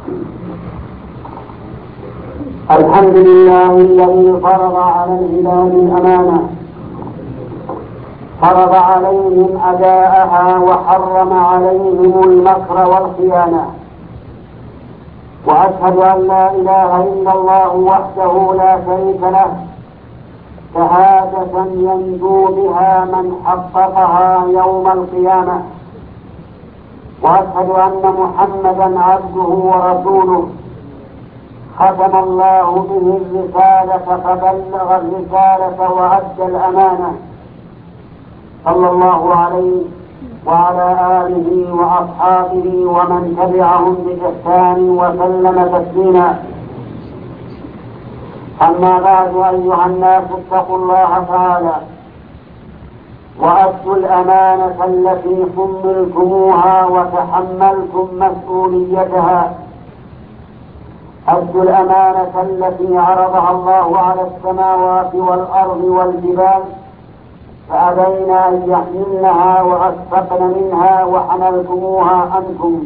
الحمد لله الذي فرض على العباد الأمانة، فرض عليهم أداءها وحرم عليهم المكر والخيانة. وأشهد أن لا إله إلا الله وحده لا شريك له، شهادة ينجو بها من حققها يوم القيامة. وأشهد أن محمدا عبده ورسوله، ختم الله به الرسالة فبلغ الرسالة وأدى الأمانة، صلى الله عليه وعلى آله وأصحابه ومن تبعهم بإحسان وسلم تسليما. أما بعد، أيها الناس اتقوا الله تعالى وأدوا الأمانة التي حملتموها وتحملتم مسؤوليتها. أدوا الأمانة التي عرضها الله على السماوات والأرض والجبال، فأبين أن يحملنها وأشفقن منها وحملتموها أنتم.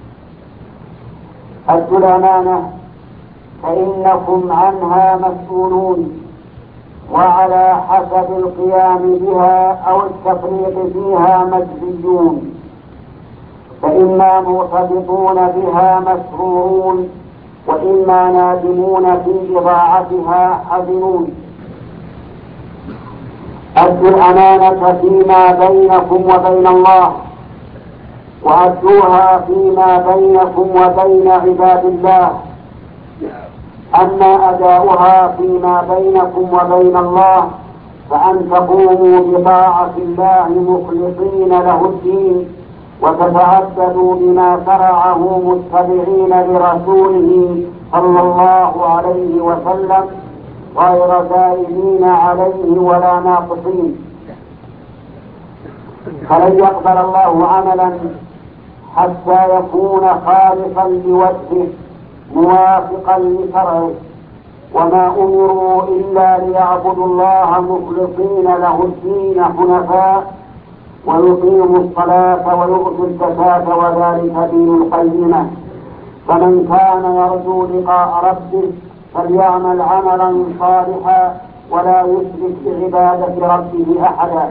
أدوا الأمانة فإنكم عنها مسؤولون، وعلى حسب القيام بها أو التفريط فيها مجزيون، فإما مرتبطون بها مسرورون، وإما نادمون في إضاعتها حزنون. أدوا الأمانة فيما بينكم وبين الله، وأدوها فيما بينكم وبين عباد الله. أما أداؤها فيما بينكم وبين الله فأن تقوموا بطاعة الله مخلصين له الدين، وتتعبدوا بما شرعه متبعين لرسوله صلى الله عليه وسلم، غير زائدين عليه ولا ناقصين. فلن يقبل الله عملا حتى يكون خالصا لوجهه موافقا لشرعه، وما أمروا إلا ليعبدوا الله مخلصين له الدين حنفاء، ويقيموا الصلاة ويؤتوا الزكاة، وذلك دين القيمة. فمن كان يرجو لقاء ربه فليعمل عملا صالحا ولا يشرك بعبادة ربه أحدا.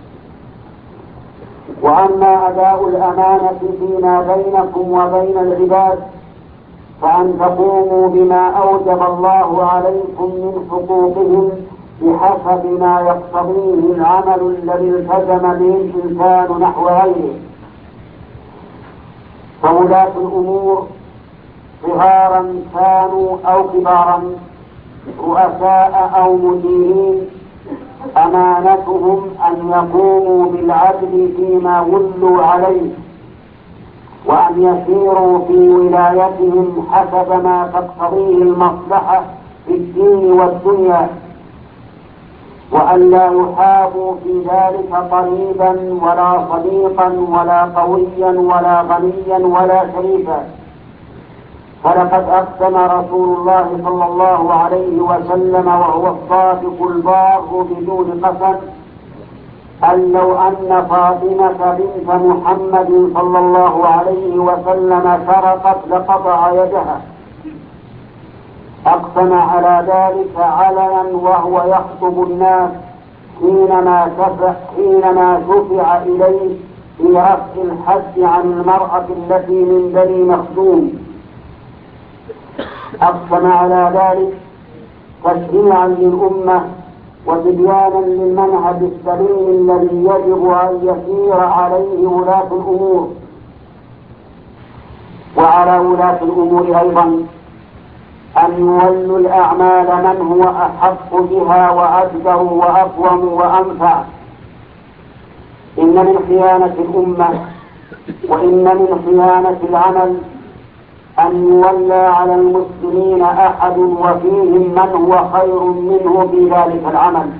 وأما أداء الأمانة فيما بينكم وبين العباد فأن تقوموا بما أوجب الله عليكم من حقوقهم بحسب ما يقتضيه العمل الذي التزم به الإنسان نحو غيره. فولاة الأمور صغارا كانوا أو كبارا، رؤساء أو مديرين، أمانتهم أن يقوموا بالعدل فيما ولوا عليه، وأن يسيروا في ولايتهم حسب ما تقتضيه المصلحة في الدين والدنيا، وأن لا يحابوا في ذلك قريبا ولا صديقا ولا قويا ولا غنيا ولا شريفا. فلقد أقسم رسول الله صلى الله عليه وسلم وهو الصادق البار بدون قسم أن لو أن فاطمة بنت محمد صلى الله عليه وسلم سرقت لقطع يدها. أقسم على ذلك علنا وهو يخطب الناس حينما شفع إليه في رفع الحد عن المرأة التي من بني مخزوم. أقسم على ذلك تشريعا للأمة وتبيانا للمنهج السليم الذي يجب أن يسير عليه ولاة الأمور. وعلى ولاة الأمور أيضا أن يولوا الأعمال من هو أحق بها وأجدر وأقوم وأنفع. إن من خيانة الأمة وإن من خيانة العمل أن يولى على المسلمين أحد وفيهم من هو خير منه في ذلك العمل.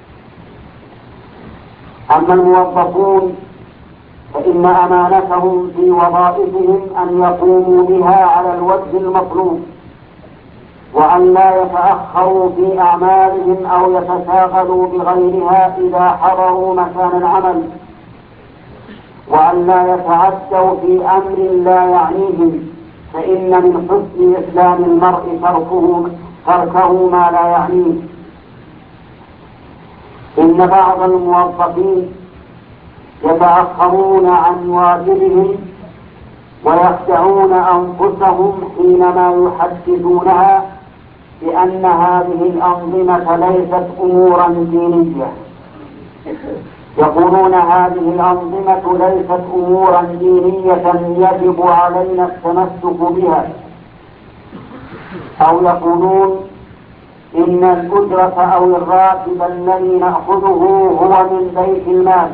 أما الموظفون فإن أمانتهم في وظائفهم أن يقوموا بها على الوجه المطلوب، وأن لا يتأخروا في أعمالهم أو يتشاغلوا بغيرها إذا حضروا مكان العمل، وأن لا يتعدوا في أمر لا يعنيهم، فإن من حسن إسلام المرء تركه ما لا يعنيه. إن بعض الموظفين يتأخرون عن واجبهم ويخدعون أنفسهم حينما يحدثونها بأن هذه الأنظمة ليست أمورا دينية. يقولون هذه الأنظمة ليست أمورا دينية يجب علينا التمسك بها، أو يقولون إن الأجرة أو الراتب الذي نأخذه هو من بيت المال،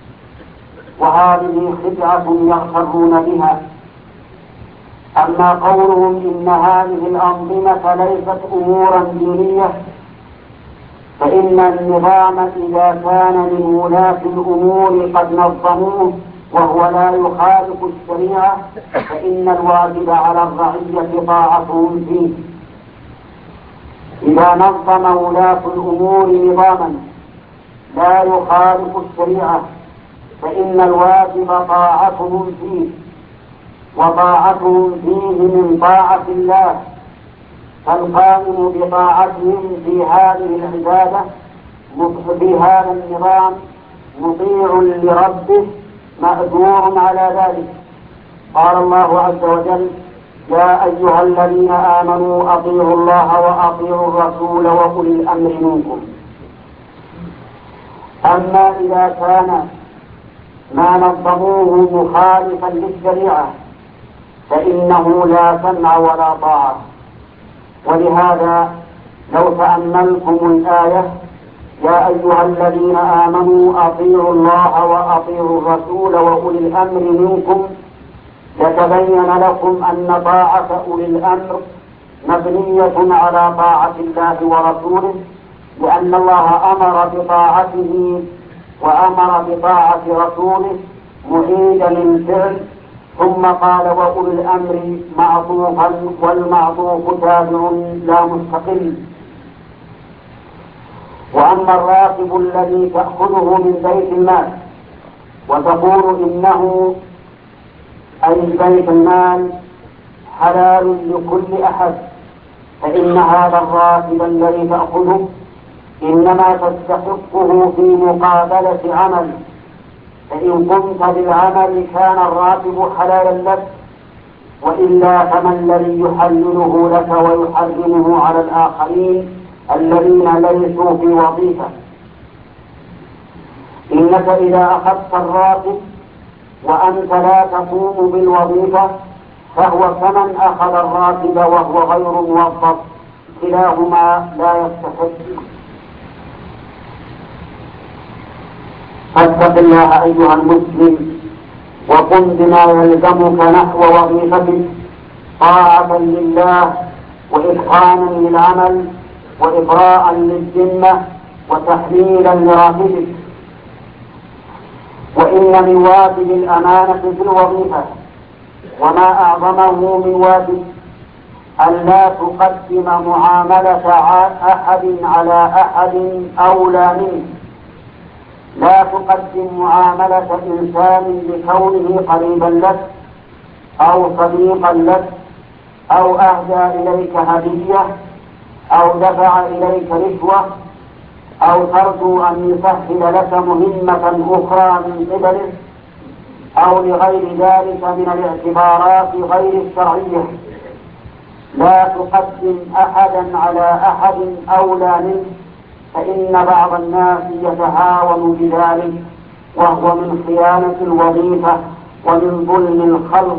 وهذه خدعة يغترون بها. أما قولهم إن هذه الأنظمة ليست أمورا دينية، فإن النظام إذا كان من ولاة الأمور قد نظموه وهو لا يخالف الشريعة، فإن الواجب على الرعية طاعتهم فيه. إذا نظم ولاة الأمور نظاما لا يخالف الشريعة، فإن الواجب طاعتهم فيه، وطاعتهم فيه من طاعة الله. فالقائم بطاعتهم في هذه العبادة في هذا النظام مطيع لربه مأجور على ذلك. قال الله عز وجل: يا أيها الذين آمنوا أطيعوا الله وأطيعوا الرسول وأولي الأمر منكم. أما إذا كان ما نظموه مخالفا للشريعة فإنه لا سمع ولا طاعة. ولهذا لو تأملتم الآية: يا أيها الذين آمنوا أطيعوا الله وأطيعوا الرسول وأولي الأمر منكم، يتبين لكم أن طاعة أولي الأمر مبنية على طاعة الله ورسوله، لأن الله أمر بطاعته وأمر بطاعة رسوله معيدا للفعل، ثم قال وأولي الأمر معطوفا، والمعطوف تابع لا مستقل. وأما الراتب الذي تأخذه من بيت المال وتقول إنه أي بيت المال حلال لكل أحد، فإن هذا الراتب الذي تأخذه إنما تستحقه في مقابلة عمل، فإن قمت بالعمل كان الراتب حلالا لك، وإلا فما الذي يحلله لك ويحرمه على الآخرين الذين ليسوا في وظيفة؟ إنك إذا أخذت الراتب وأنت لا تقوم بالوظيفة فهو كمن أخذ الراتب وهو غير موظف، كلاهما لا يستحق. فاتق الله أيها المسلم وقم بما يلزمك نحو وظيفتك طاعة لله وإتقانا للعمل وإبراء للذمة وتحليلا لراتبك. وإن من واجب الأمانة في الوظيفة وما أعظمه من واجب أن لا تقدم معاملة أحد على أحد أولى منه. لا تقدم معاملة إنسان لكونه قريبا لك أو صديقا لك أو أهدى إليك هدية أو دفع إليك رشوة أو ترجو أن يسهل لك مهمة أخرى من قبله أو لغير ذلك من الاعتبارات غير الشرعية. لا تقدم أحدا على أحد أولى منه، فإن بعض الناس يتهاون بذلك، وهو من خيانة الوظيفة ومن ظلم الخلق.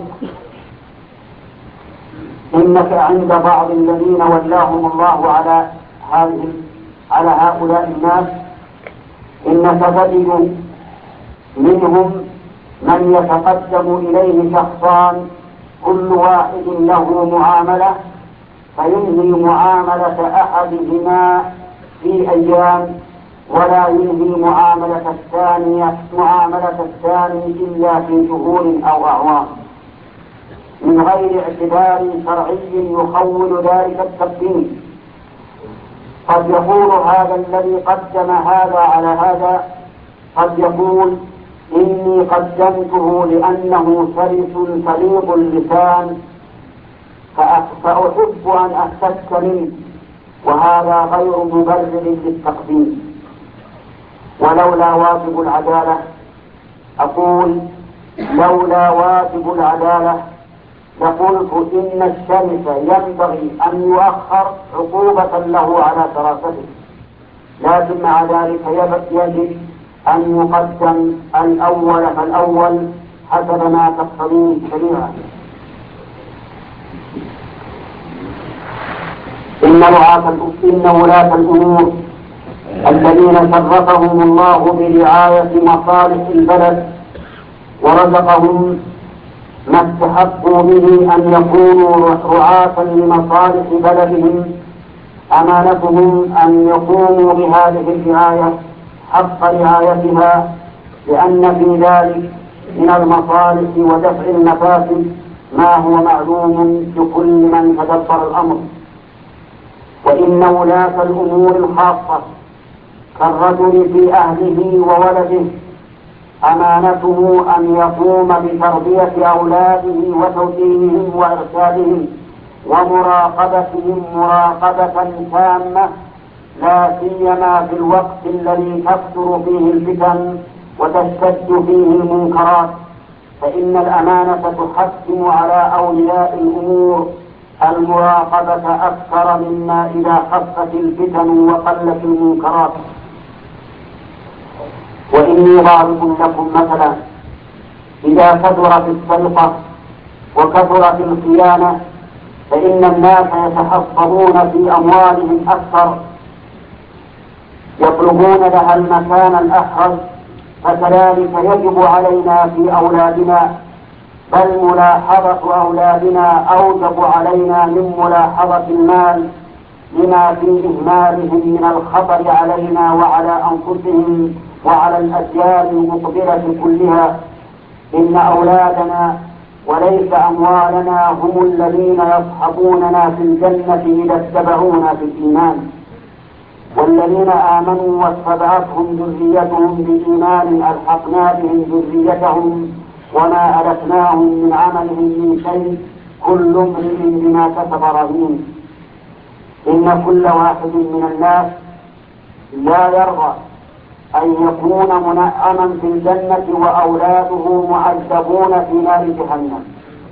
إنك عند بعض الذين ولاهم الله على هؤلاء الناس إنك تجد منهم من يتقدم إليه شخصان كل واحد له معاملة، فينهي معاملة أحدهما في أيام ولا ينهي معاملة الثاني إلا في شهور أو أعوام، من غير اعتبار شرعي يخول ذلك التقديم. قد يقول هذا الذي قدم هذا على هذا، قد يقول إني قدمته لأنه سلس سليق اللسان فأحب أن أحتك منه، وهذا غير مبرر للتقديم. ولولا واجب العدالة، أقول لولا واجب العدالة لقلت إن الشرف ينبغي أن يؤخر عقوبة له على شرافته، لكن مع ذلك يجب أن يقدم الأول فالأول حسب ما تقتضيه الشريعة. إن ولاة الأمور الذين شرفهم الله برعاية مصالح البلد ورزقهم ما استحقوا به أن يكونوا رعاة لمصالح بلدهم، أمانتهم أن يقوموا بهذه الرعاية حق رعايتها، لأن في ذلك من المصالح ودفع المفاسد ما هو معلوم لكل من تدبر الأمر. وإن ولاة الأمور الخاصة كالرجل في أهله وولده أمانته أن يقوم بتربية أولاده وتوجيههم وإرشادهم ومراقبتهم مراقبة تامة، لا سيما في الوقت الذي تكثر فيه الفتن وتشتد فيه المنكرات، فإن الأمانة تحتم على أولياء الأمور المراقبة أكثر مما إذا خفت الفتن وقلت المنكرات. وإني ضارب لكم مثلا: إذا كثرت السرقة وكثرت الخيانة فإن الناس يتحفظون في أموالهم أكثر، يطلبون لها المكان الأحرز، فكذلك يجب علينا في أولادنا، بل ملاحظة أولادنا أوجب علينا من ملاحظة المال لما في إهمالهم من الخطر علينا وعلى أنفسهم وعلى الأجيال المقبلة كلها. إن أولادنا وليس أموالنا هم الذين يصحبوننا في الجنة إذا اتبعونا في الإيمان، والذين آمنوا واتبعتهم ذريتهم بإيمان ألحقنا بهم ذريتهم وما ألتناهم من عملهم من شيء، كل امرئ بما كسب رهين. إن كل واحد من الناس لا يرضى أن يكون منعما في الجنة وأولاده معذبون في نار جهنم.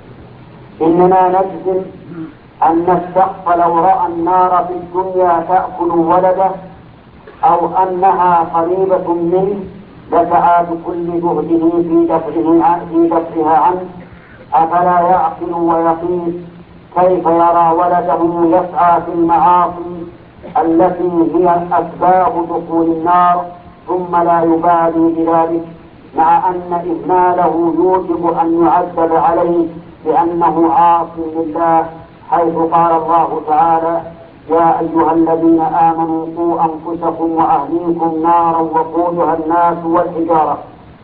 إننا نجزم أن الشخص لو رأى النار في الدنيا تأكل ولده أو أنها قريبة منه لسعى بكل جهده في دفعها عنه، أفلا يعقل ويقيس كيف يرى ولده يسعى في المعاصي التي هي أسباب دخول النار ثم لا يبالي بذلك، مع أن إهماله يوجب أن يعذب عليه لأنه عاص لله، حيث قال الله تعالى: يا أيها الذين آمنوا قوا أنفسكم وأهليكم نارا وقودها الناس والحجارة.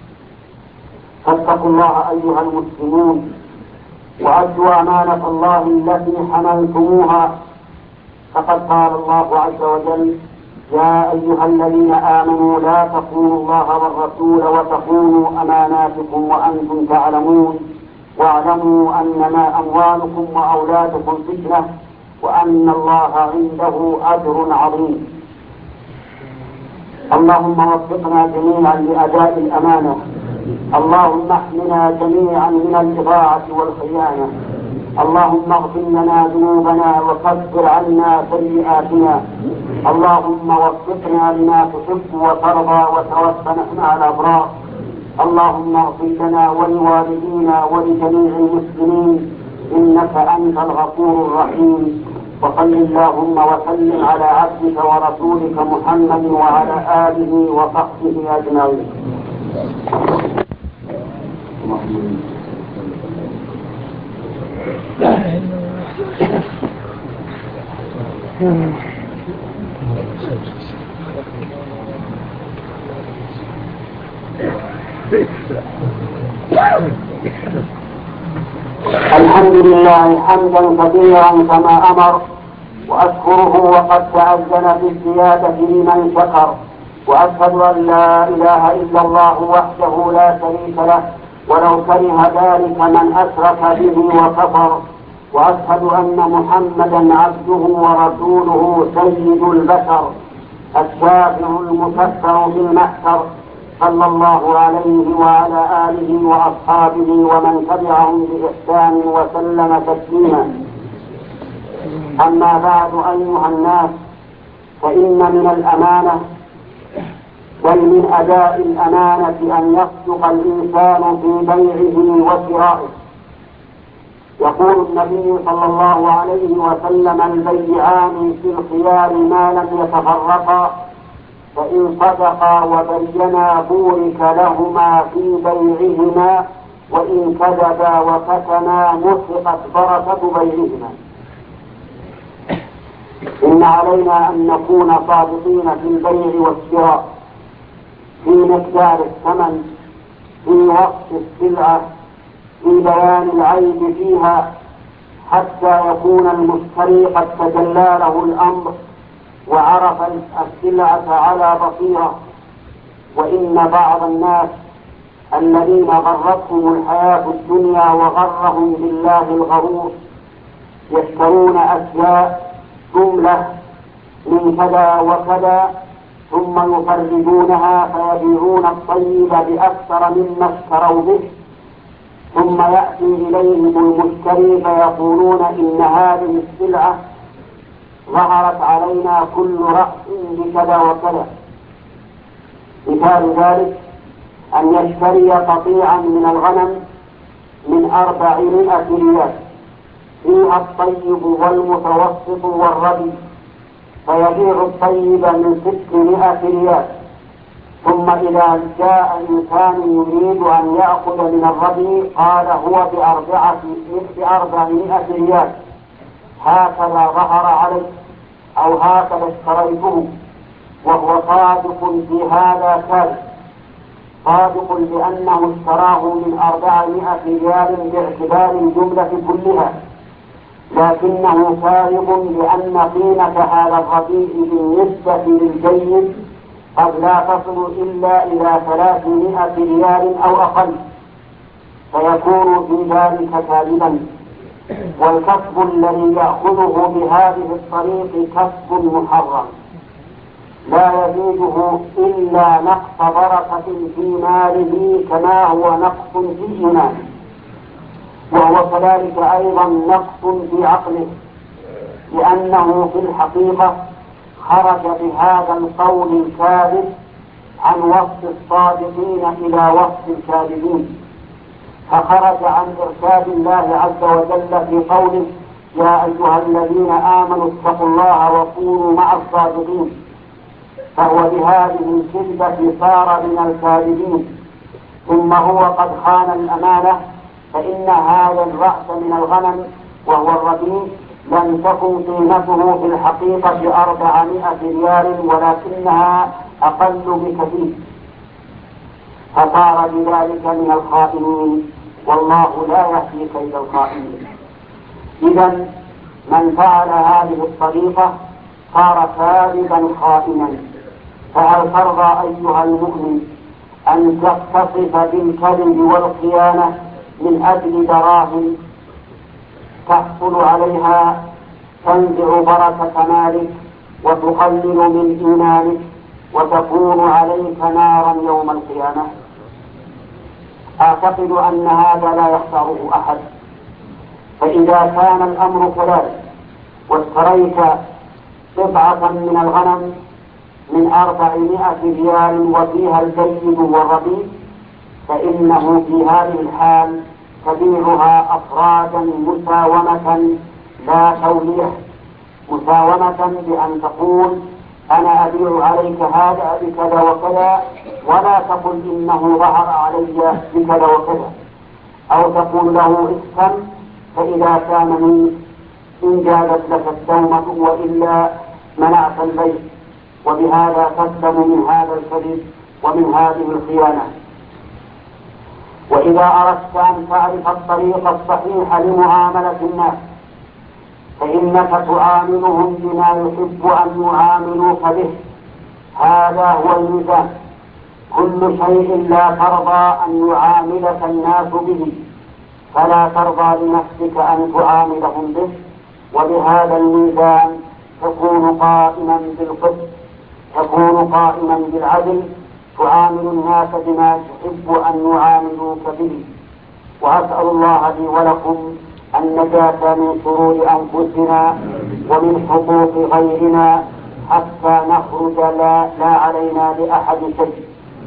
فاتقوا الله أيها المسلمون وأدوا أمانة الله التي حملتموها، فقد قال الله عز وجل: يا أيها الذين آمنوا لا تخونوا الله والرسول وتخونوا أماناتكم وأنتم تعلمون، واعلموا أنما أموالكم وأولادكم فتنة وأن الله عنده أجر عظيم. اللهم وفقنا جميعا لأداء الأمانة، اللهم احمنا جميعا من الإضاعة والخيانة، اللهم اغفر لنا ذنوبنا وكفر عنا سيئاتنا، اللهم وفقنا لما تحب وترضى وتوفنا مع الأبرار، اللهم اغفر لنا ولوالدينا ولجميع المسلمين إنك أنت الغفور الرحيم. وصل اللهم وسلم على عبدك ورسولك محمد وعلى آله وصحبه أجمعين. الحمد لله حمدا كثيرا كما أمر، وأشكره وقد تأذن بالزيادة لمن شكر، وأشهد أن لا إله إلا الله وحده لا شريك له ولو كره ذلك من أشرك به وكفر، وأشهد أن محمدا عبده ورسوله سيد البشر الشافع المكفر في المحشر، صلى الله عليه وعلى آله وأصحابه ومن تبعهم بإحسان وسلم تسليما. أما بعد أيها الناس، فإن من الأمانة بل من أداء الأمانة أن يصدق الإنسان في بيعه وشرائه. يقول النبي صلى الله عليه وسلم: البيعان في الخيار ما لم يتفرقا، فإن صدقا وبينا بورك لهما في بيعهما، وإن كذبا وكتما محقت بركة بيعهما. إن علينا أن نكون صادقين في البيع والشراء، في مقدار الثمن، في وصف السلعة، في بيان العيب فيها، حتى يكون المشتري قد تجلى له الأمر وعرف السلعة على بصيرة. وإن بعض الناس الذين غرتهم الحياة الدنيا وغرهم بالله الغرور يشترون أشياء جملة من كذا وكذا، ثم يفرجونها فيبيعون الطيب بأكثر مما اشتروا به، ثم يأتي إليهم المشتري فيقولون: إن هذه السلعة ظهرت علينا كل رأس بكذا وكذا. مثال ذلك أن يشتري قطيعا من الغنم من 400 ريال، فيها الطيب والمتوسط والردي، فيبيع الطيب من 600 ريال. ثم إذا جاء إنسان يريد أن يأخذ من الردي قال: هو ب400 ريال، هكذا ظهر عليه أو هكذا اشتريته، وهو صادق في هذا كاذب، صادق لأنه اشتراه من 400 ريال باعتبار الجملة كلها، لكنه كاذب لأن قيمة هذا الرديء بالنسبة للجيد قد لا تصل إلا إلى 300 ريال أو أقل، فيكون في ذلك كاذبا. والكسب الذي يأخذه بهذه الطريق كسب محرم، لا يزيده إلا نقص بركة في ماله كما هو نقص في إيمانه، وهو كذلك أيضا نقص في عقله، لأنه في الحقيقة خرج بهذا القول الكاذب عن وصف الصادقين إلى وصف الكاذبين، فخرج عن إرشاد الله عز وجل في قوله: يا أيها الذين آمنوا اتقوا الله وكونوا مع الصادقين، فهو بهذه الكذبة صار من الكاذبين. ثم هو قد خان الأمانة، فإن هذا الرأس من الغنم وهو الرديء لم تكن قيمته في الحقيقة 400 ريال، ولكنها أقل بكثير، فصار بذلك من الخائنين، والله لا يهدي كيد الخائنين. إذن من فعل هذه الطريقة صار كاذبا خائنا. فهل ترضى أيها المؤمن أن تتصف بالكذب والخيانة من أجل دراهم تحصل عليها تنزع بركة مالك وتقلل من إيمانك وتكون عليك نارا يوم القيامة؟ أعتقد أن هذا لا يختاره أحد. فإذا كان الأمر كذلك واشتريت قطعة من الغنم من 400 ريال وفيها الجيد والرديء، فإنه في هذه الحال تبيعها أفرادا مساومة لا توليح، مساومة بأن تقول: أنا أبيع عليك هذا بكذا وكذا، ولا تقل إنه ظهر علي بكذا وكذا، أو تقول له: اسكن، فإذا كان من إن جازت لك التومة وإلا منعت البيع. وبهذا تسلم من هذا الكذب ومن هذه الخيانة. وإذا أردت أن تعرف الطريق الصحيح لمعاملة الناس، فإنك تعاملهم بما يحب أن يعاملوك به، هذا هو الميزان. كل شيء لا ترضى أن يعاملك الناس به، فلا ترضى لنفسك أن تعاملهم به، وبهذا الميزان تكون قائما بالقسط، تكون قائما بالعدل، تعامل الناس بما تحب أن يعاملوك به. وأسأل الله لي ولكم النجاة من شرور أنفسنا ومن حقوق غيرنا حتى نخرج لا علينا لأحد شيء.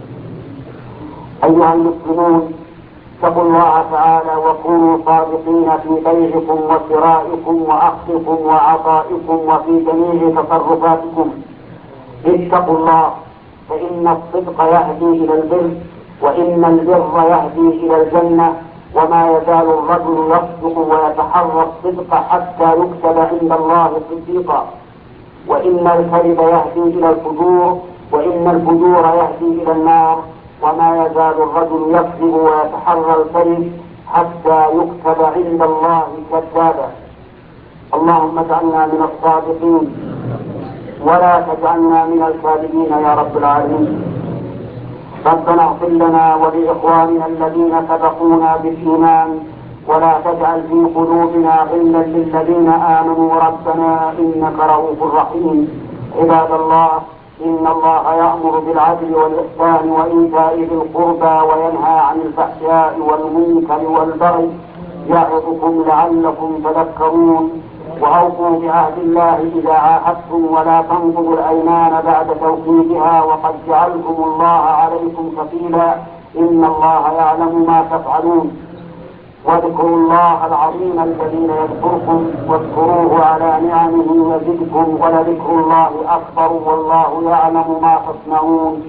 أيها المسلمون، اتقوا الله تعالى وكونوا صادقين في بيعكم وشرائكم وأخذكم وعطائكم وفي جميع تصرفاتكم. اتقوا الله، فإن الصدق يهدي إلى البر، وإن البر يهدي إلى الجنة، وما يزال الرجل يصدق ويتحرى الصدق حتى يكتب عند الله صديقا. وإن الكذب يهدي إلى الفجور، وإن الفجور يهدي إلى النار، وما يزال الرجل يكذب ويتحرى الكذب حتى يكتب عند الله كذابا. اللهم اجعلنا من الصادقين ولا تجعلنا من الكاذبين يا رب العالمين. ربنا اغفر لنا ولإخواننا الذين سبقونا بالإيمان، ولا تجعل في قلوبنا غلا للذين آمنوا ربنا إنك رؤوف رحيم. عباد الله، إن الله يأمر بالعدل والإحسان وإيتاء ذي القربى وينهى عن الفحشاء والمنكر والبغي يعظكم لعلكم تذكرون. وأوفوا بعهد الله إذا عاهدتم، ولا تنقضوا الأيمان بعد توكيدها، وقد جعلكم الله عليكم كفيلا، إن الله يعلم ما تفعلون. واذكروا الله العظيم الجليل يذكركم، واذكروه على نعمه يزدكم، ولذكر الله أكبر والله يعلم ما تصنعون.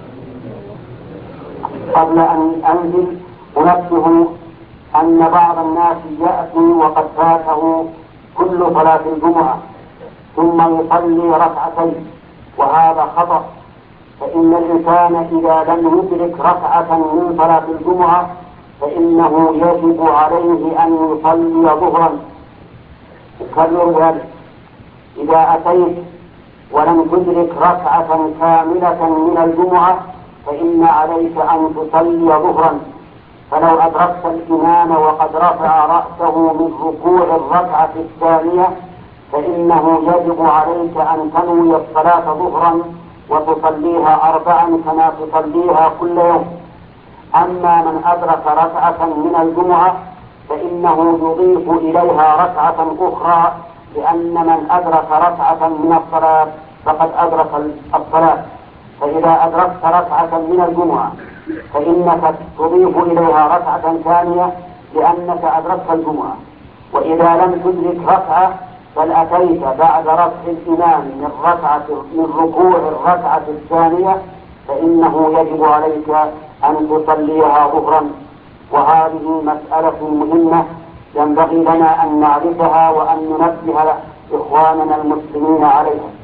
قبل أن أنزل أنبه أن بعض الناس يأتي وقد فاته كل صلاة الجمعة ثم يصلي ركعتين، وهذا خطأ. فإن الإنسان إذا لم يدرك ركعة من صلاة الجمعة فإنه يجب عليه أن يصلي ظهرا. أكرر ذلك: إذا أتيت ولم تدرك ركعة كاملة من الجمعة فإن عليك أن تصلي ظهرا. فلو أدركت الإمام وقد رفع رأسه من ركوع الركعة الثانية فإنه يجب عليك أن تنوي الصلاة ظهرا وتصليها 4 كما تصليها كل يوم. أما من أدرك ركعة من الجمعة فإنه يضيف إليها ركعة أخرى، لأن من أدرك ركعة من الصلاة فقد أدرك الصلاة. فإذا أدركت ركعة من الجمعة فإنك تضيف إليها ركعة ثانية لأنك أدركت الجمعة. وإذا لم تدرك ركعة بل أتيت بعد رفع الإمام من ركوع الركعة الثانية فإنه يجب عليك أن تصليها ظهرا. وهذه مسألة مهمة ينبغي لنا أن نعرفها وأن ننبه إخواننا المسلمين عليها.